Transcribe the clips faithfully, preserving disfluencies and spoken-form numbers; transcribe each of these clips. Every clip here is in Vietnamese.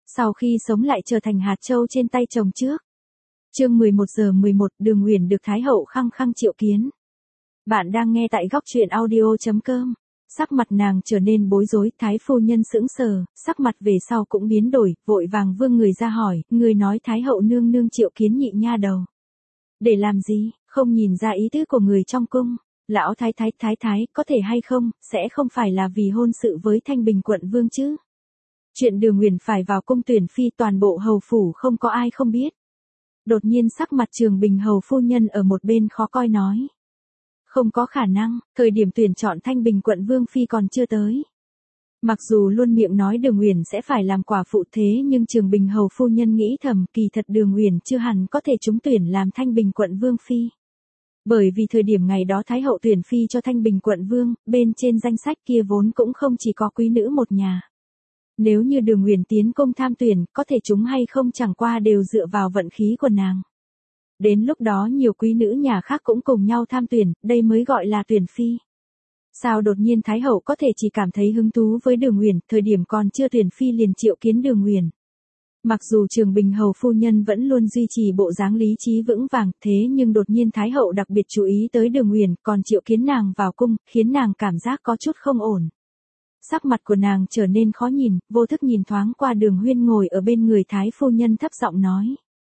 sau khi sống lại trở thành hạt châu trên tay chồng trước. Chương mười một giờ mười một, Đường Uyển được Thái hậu khăng khăng triệu kiến. Bạn đang nghe tại góc truyện audio chấm com. Sắc mặt nàng trở nên bối rối, Thái phu nhân sững sờ, sắc mặt về sau cũng biến đổi, vội vàng vươn người ra hỏi, người nói Thái hậu nương nương triệu kiến nhị nha đầu. Để làm gì, không nhìn ra ý tứ của người trong cung. Lão thái thái thái thái, có thể hay không, sẽ không phải là vì hôn sự với Thanh Bình quận vương chứ. Chuyện Đường Uyển phải vào cung tuyển phi toàn bộ hầu phủ không có ai không biết. Đột nhiên sắc mặt Trường Bình hầu phu nhân ở một bên khó coi nói. Không có khả năng, thời điểm tuyển chọn Thanh Bình quận vương phi còn chưa tới. Mặc dù luôn miệng nói Đường Uyển sẽ phải làm quả phụ thế nhưng Trường Bình hầu phu nhân nghĩ thầm kỳ thật Đường Uyển chưa hẳn có thể trúng tuyển làm Thanh Bình quận vương phi. Bởi vì thời điểm ngày đó Thái hậu tuyển phi cho Thanh Bình quận vương, bên trên danh sách kia vốn cũng không chỉ có quý nữ một nhà. Nếu như Đường Uyển tiến công tham tuyển, có thể trúng hay không chẳng qua đều dựa vào vận khí của nàng. Đến lúc đó nhiều quý nữ nhà khác cũng cùng nhau tham tuyển, đây mới gọi là tuyển phi. Sao đột nhiên Thái hậu có thể chỉ cảm thấy hứng thú với Đường Uyển, thời điểm còn chưa tuyển phi liền triệu kiến Đường Uyển. Mặc dù Trường Bình hầu phu nhân vẫn luôn duy trì bộ dáng lý trí vững vàng, thế nhưng đột nhiên Thái hậu đặc biệt chú ý tới Đường Uyển, còn triệu kiến nàng vào cung, khiến nàng cảm giác có chút không ổn. Sắc mặt của nàng trở nên khó nhìn, vô thức nhìn thoáng qua Đường Huyên ngồi ở bên người Thái phu nhân thấp giọng nói.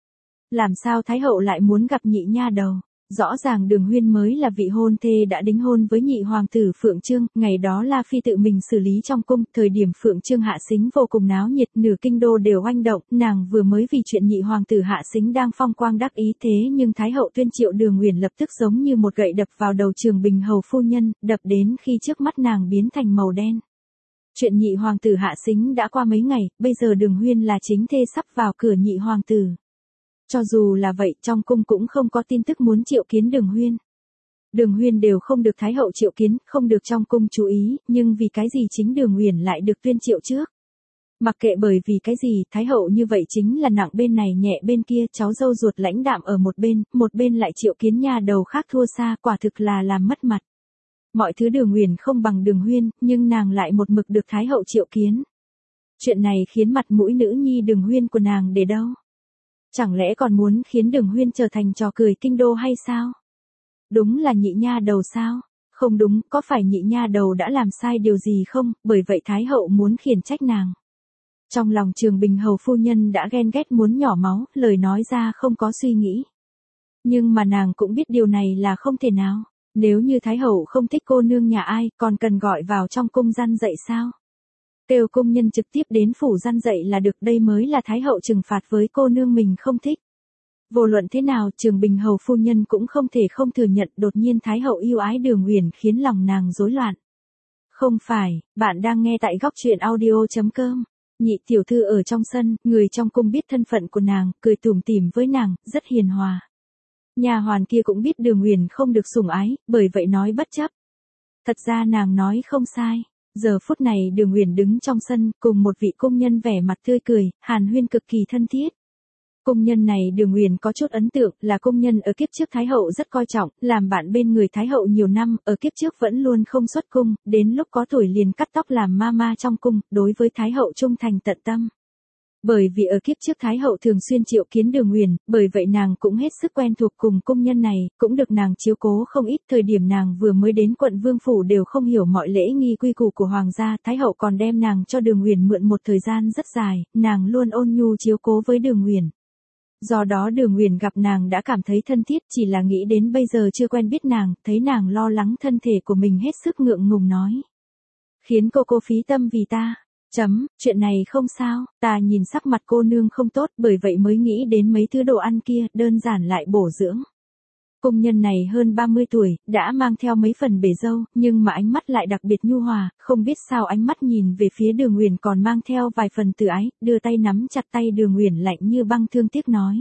Làm sao Thái hậu lại muốn gặp nhị nha đầu? Rõ ràng Đường Huyên mới là vị hôn thê đã đính hôn với nhị hoàng tử Phượng Chương, ngày đó La Phi tự mình xử lý trong cung, thời điểm Phượng Chương hạ sính vô cùng náo nhiệt, nửa kinh đô đều oanh động, nàng vừa mới vì chuyện nhị hoàng tử hạ sính đang phong quang đắc ý thế nhưng Thái hậu tuyên triệu Đường Uyển lập tức giống như một gậy đập vào đầu Trường Bình hầu phu nhân, đập đến khi trước mắt nàng biến thành màu đen. Chuyện nhị hoàng tử hạ sính đã qua mấy ngày, bây giờ Đường Huyên là chính thê sắp vào cửa nhị hoàng tử. Cho dù là vậy, trong cung cũng không có tin tức muốn triệu kiến Đường Huyên. Đường Huyên đều không được Thái hậu triệu kiến, không được trong cung chú ý, nhưng vì cái gì chính Đường Uyển lại được tuyên triệu trước? Mặc kệ bởi vì cái gì, Thái hậu như vậy chính là nặng bên này nhẹ bên kia, cháu dâu ruột lãnh đạm ở một bên, một bên lại triệu kiến nha đầu khác thua xa, quả thực là làm mất mặt. Mọi thứ Đường Uyển không bằng Đường Huyên, nhưng nàng lại một mực được Thái hậu triệu kiến. Chuyện này khiến mặt mũi nữ nhi Đường Huyên của nàng để đâu? Chẳng lẽ còn muốn khiến Đường Huyên trở thành trò cười kinh đô hay sao? Đúng là nhị nha đầu sao? Không đúng, có phải nhị nha đầu đã làm sai điều gì không, bởi vậy Thái hậu muốn khiển trách nàng. Trong lòng Trường Bình hầu phu nhân đã ghen ghét muốn nhỏ máu, lời nói ra không có suy nghĩ. Nhưng mà nàng cũng biết điều này là không thể nào. Nếu như Thái hậu không thích cô nương nhà ai, còn cần gọi vào trong cung gian dạy sao? Kêu công nhân trực tiếp đến phủ gian dạy là được, đây mới là Thái hậu trừng phạt với cô nương mình không thích. Vô luận thế nào, Trường Bình hầu phu nhân cũng không thể không thừa nhận đột nhiên Thái hậu yêu ái Đường Uyển khiến lòng nàng rối loạn. Không phải, bạn đang nghe tại góc truyện audio chấm com. Nhị tiểu thư ở trong sân, người trong cung biết thân phận của nàng, cười tủm tỉm với nàng, rất hiền hòa. Nhà hoàn kia cũng biết Đường Uyển không được sủng ái, bởi vậy nói bất chấp. Thật ra nàng nói không sai. Giờ phút này Đường Uyển đứng trong sân, cùng một vị công nhân vẻ mặt tươi cười, hàn huyên cực kỳ thân thiết. Công nhân này Đường Uyển có chút ấn tượng, là công nhân ở kiếp trước Thái hậu rất coi trọng, làm bạn bên người Thái hậu nhiều năm, ở kiếp trước vẫn luôn không xuất cung, đến lúc có tuổi liền cắt tóc làm ma ma trong cung, đối với Thái hậu trung thành tận tâm. Bởi vì ở kiếp trước Thái hậu thường xuyên triệu kiến Đường Uyển, bởi vậy nàng cũng hết sức quen thuộc cùng công nhân này, cũng được nàng chiếu cố không ít. Thời điểm nàng vừa mới đến quận vương phủ đều không hiểu mọi lễ nghi quy củ của hoàng gia, Thái hậu còn đem nàng cho Đường Uyển mượn một thời gian rất dài, nàng luôn ôn nhu chiếu cố với Đường Uyển. Do đó Đường Uyển gặp nàng đã cảm thấy thân thiết, chỉ là nghĩ đến bây giờ chưa quen biết nàng, thấy nàng lo lắng thân thể của mình hết sức ngượng ngùng nói. Khiến cô cô phí tâm vì ta. Chấm, chuyện này không sao, ta nhìn sắc mặt cô nương không tốt, bởi vậy mới nghĩ đến mấy thứ đồ ăn kia, đơn giản lại bổ dưỡng. Công nhân này hơn ba mươi tuổi, đã mang theo mấy phần bể râu, nhưng mà ánh mắt lại đặc biệt nhu hòa, không biết sao ánh mắt nhìn về phía Đường Uyển còn mang theo vài phần từ ái, đưa tay nắm chặt tay Đường Uyển lạnh như băng thương tiếc nói.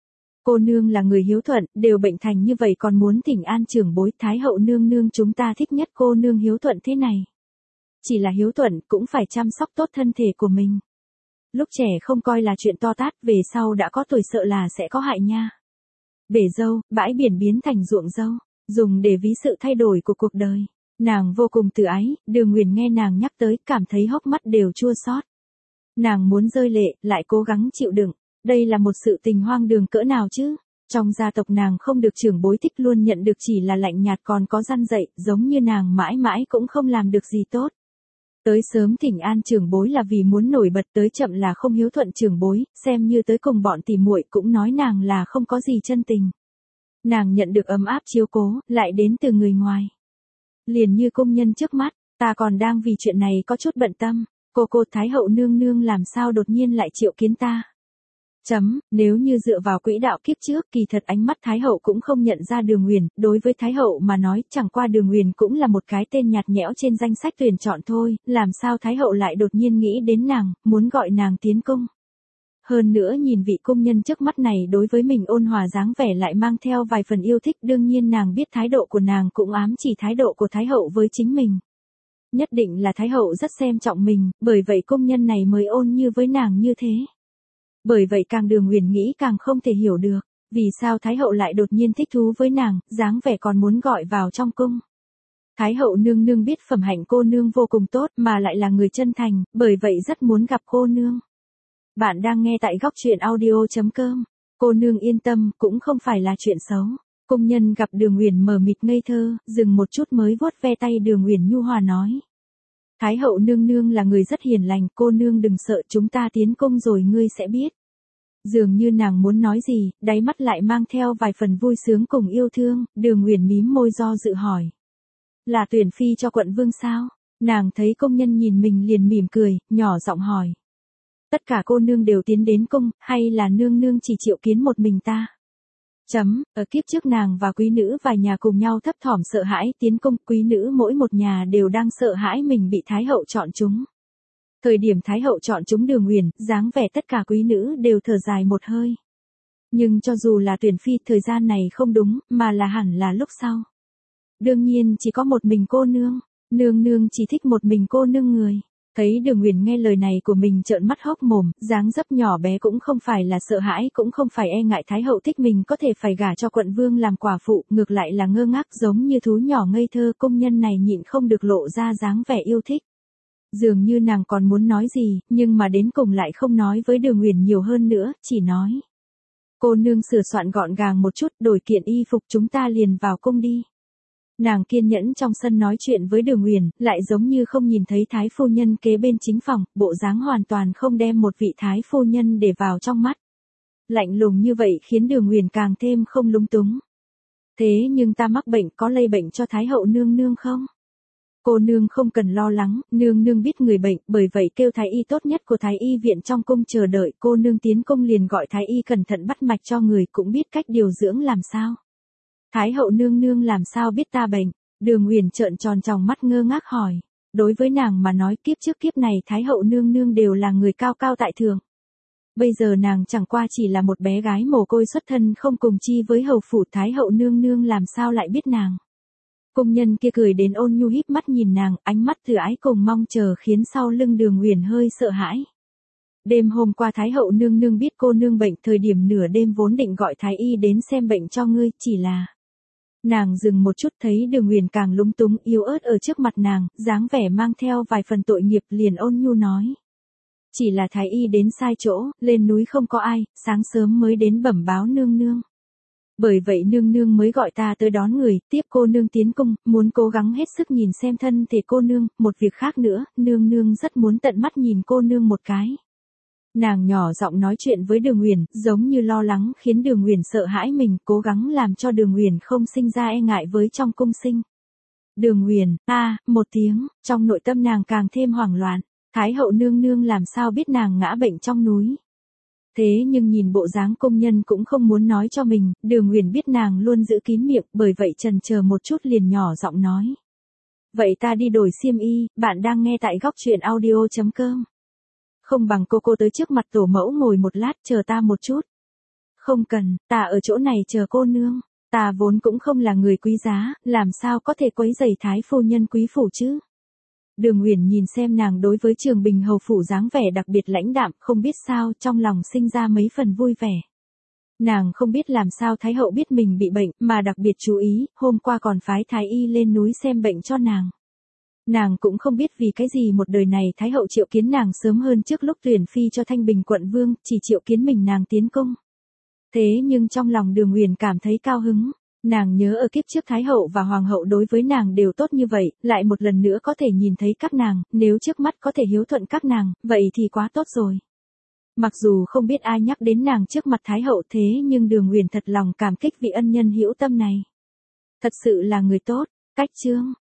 Cô nương là người hiếu thuận, đều bệnh thành như vậy còn muốn thỉnh an trưởng bối, Thái hậu nương nương chúng ta thích nhất cô nương hiếu thuận thế này. Chỉ là hiếu thuận, cũng phải chăm sóc tốt thân thể của mình. Lúc trẻ không coi là chuyện to tát, về sau đã có tuổi sợ là sẽ có hại nha. Bể dâu, bãi biển biến thành ruộng dâu, dùng để ví sự thay đổi của cuộc đời. Nàng vô cùng từ ái, Đường Uyển nghe nàng nhắc tới, cảm thấy hốc mắt đều chua xót. Nàng muốn rơi lệ, lại cố gắng chịu đựng. Đây là một sự tình hoang đường cỡ nào chứ? Trong gia tộc nàng không được trưởng bối thích, luôn nhận được chỉ là lạnh nhạt, còn có răn dạy, giống như nàng mãi mãi cũng không làm được gì tốt. Tới sớm thỉnh an trưởng bối là vì muốn nổi bật, tới chậm là không hiếu thuận trưởng bối, xem như tới cùng bọn tỉ muội cũng nói nàng là không có gì chân tình. Nàng nhận được ấm áp chiếu cố, lại đến từ người ngoài. Liền như công nhân trước mắt, ta còn đang vì chuyện này có chút bận tâm, cô cô Thái hậu nương nương làm sao đột nhiên lại triệu kiến ta. Chấm, nếu như dựa vào quỹ đạo kiếp trước, kỳ thật ánh mắt Thái hậu cũng không nhận ra Đường Uyển, đối với Thái hậu mà nói, chẳng qua Đường Uyển cũng là một cái tên nhạt nhẽo trên danh sách tuyển chọn thôi, làm sao Thái hậu lại đột nhiên nghĩ đến nàng, muốn gọi nàng tiến cung. Hơn nữa nhìn vị công nhân trước mắt này đối với mình ôn hòa dáng vẻ lại mang theo vài phần yêu thích, đương nhiên nàng biết thái độ của nàng cũng ám chỉ thái độ của Thái hậu với chính mình. Nhất định là Thái hậu rất xem trọng mình, bởi vậy công nhân này mới ôn như với nàng như thế. Bởi vậy càng Đường Uyển nghĩ càng không thể hiểu được, vì sao Thái hậu lại đột nhiên thích thú với nàng, dáng vẻ còn muốn gọi vào trong cung. Thái hậu nương nương biết phẩm hạnh cô nương vô cùng tốt mà lại là người chân thành, bởi vậy rất muốn gặp cô nương. Bạn đang nghe tại góc truyện audio chấm com. Cô nương yên tâm, cũng không phải là chuyện xấu. Công nhân gặp Đường Uyển mờ mịt ngây thơ, dừng một chút mới vuốt ve tay Đường Uyển nhu hòa nói. Thái hậu nương nương là người rất hiền lành, cô nương đừng sợ, chúng ta tiến cung rồi ngươi sẽ biết. Dường như nàng muốn nói gì, đáy mắt lại mang theo vài phần vui sướng cùng yêu thương, Đường Uyển mím môi do dự hỏi. Là tuyển phi cho quận vương sao? Nàng thấy công nhân nhìn mình liền mỉm cười, nhỏ giọng hỏi. Tất cả cô nương đều tiến đến cung, hay là nương nương chỉ triệu kiến một mình ta? Chấm, ở kiếp trước nàng và quý nữ vài nhà cùng nhau thấp thỏm sợ hãi tiến cung, quý nữ mỗi một nhà đều đang sợ hãi mình bị Thái hậu chọn chúng. Thời điểm Thái hậu chọn chúng Đường Uyển, dáng vẻ tất cả quý nữ đều thở dài một hơi. Nhưng cho dù là tuyển phi, thời gian này không đúng, mà là hẳn là lúc sau. Đương nhiên chỉ có một mình cô nương, nương nương chỉ thích một mình cô nương người. Thấy Đường Uyển nghe lời này của mình trợn mắt hốc mồm, dáng dấp nhỏ bé cũng không phải là sợ hãi, cũng không phải e ngại Thái hậu thích mình có thể phải gả cho quận vương làm quả phụ, ngược lại là ngơ ngác giống như thú nhỏ ngây thơ. Công nhân này nhịn không được lộ ra dáng vẻ yêu thích. Dường như nàng còn muốn nói gì, nhưng mà đến cùng lại không nói với Đường Uyển nhiều hơn nữa, chỉ nói. Cô nương sửa soạn gọn gàng một chút, đổi kiện y phục, chúng ta liền vào cung đi. Nàng kiên nhẫn trong sân nói chuyện với Đường Uyển, lại giống như không nhìn thấy Thái phu nhân kế bên chính phòng, bộ dáng hoàn toàn không đem một vị Thái phu nhân để vào trong mắt. Lạnh lùng như vậy khiến Đường Uyển càng thêm không lúng túng. Thế nhưng ta mắc bệnh, có lây bệnh cho Thái hậu nương nương không? Cô nương không cần lo lắng, nương nương biết người bệnh, bởi vậy kêu thái y tốt nhất của thái y viện trong cung chờ đợi, cô nương tiến cung liền gọi thái y cẩn thận bắt mạch cho người, cũng biết cách điều dưỡng làm sao. Thái hậu nương nương làm sao biết ta bệnh? Đường Uyển trợn tròn tròng mắt ngơ ngác hỏi. Đối với nàng mà nói, kiếp trước kiếp này Thái hậu nương nương đều là người cao cao tại thượng. Bây giờ nàng chẳng qua chỉ là một bé gái mồ côi xuất thân không cùng chi với hầu phủ, Thái hậu nương nương làm sao lại biết nàng. Công nhân kia cười đến ôn nhu híp mắt nhìn nàng, ánh mắt từ ái cùng mong chờ khiến sau lưng Đường Uyển hơi sợ hãi. Đêm hôm qua Thái hậu nương nương biết cô nương bệnh, thời điểm nửa đêm vốn định gọi thái y đến xem bệnh cho ngươi, chỉ là... Nàng dừng một chút thấy Đường Uyển càng lúng túng yếu ớt ở trước mặt nàng, dáng vẻ mang theo vài phần tội nghiệp, liền ôn nhu nói. Chỉ là thái y đến sai chỗ, lên núi không có ai, sáng sớm mới đến bẩm báo nương nương. Bởi vậy nương nương mới gọi ta tới đón người, tiếp cô nương tiến cung, muốn cố gắng hết sức nhìn xem thân thể cô nương, một việc khác nữa, nương nương rất muốn tận mắt nhìn cô nương một cái. Nàng nhỏ giọng nói chuyện với Đường Uyển, giống như lo lắng khiến Đường Uyển sợ hãi mình, cố gắng làm cho Đường Uyển không sinh ra e ngại với trong cung sinh. Đường Uyển, a, à, một tiếng, trong nội tâm nàng càng thêm hoảng loạn, Thái hậu nương nương làm sao biết nàng ngã bệnh trong núi. Thế nhưng nhìn bộ dáng công nhân cũng không muốn nói cho mình, Đường Uyển biết nàng luôn giữ kín miệng, bởi vậy chần chờ một chút liền nhỏ giọng nói. Vậy ta đi đổi xiêm y, bạn đang nghe tại góc truyện audio chấm com. Không bằng cô cô tới trước mặt tổ mẫu ngồi một lát, chờ ta một chút. Không cần, ta ở chỗ này chờ cô nương, ta vốn cũng không là người quý giá, làm sao có thể quấy rầy Thái phu nhân quý phủ chứ. Đường Uyển nhìn xem nàng đối với Trường Bình hầu phủ dáng vẻ đặc biệt lãnh đạm, không biết sao trong lòng sinh ra mấy phần vui vẻ. Nàng không biết làm sao Thái hậu biết mình bị bệnh, mà đặc biệt chú ý, hôm qua còn phái Thái y lên núi xem bệnh cho nàng. Nàng cũng không biết vì cái gì một đời này Thái hậu triệu kiến nàng sớm hơn trước lúc tuyển phi cho Thanh Bình quận vương, chỉ triệu kiến mình nàng tiến cung. Thế nhưng trong lòng Đường Uyển cảm thấy cao hứng, nàng nhớ ở kiếp trước Thái hậu và Hoàng hậu đối với nàng đều tốt như vậy, lại một lần nữa có thể nhìn thấy các nàng, nếu trước mắt có thể hiếu thuận các nàng, vậy thì quá tốt rồi. Mặc dù không biết ai nhắc đến nàng trước mặt Thái hậu thế nhưng Đường Uyển thật lòng cảm kích vị ân nhân hữu tâm này. Thật sự là người tốt. Cách chương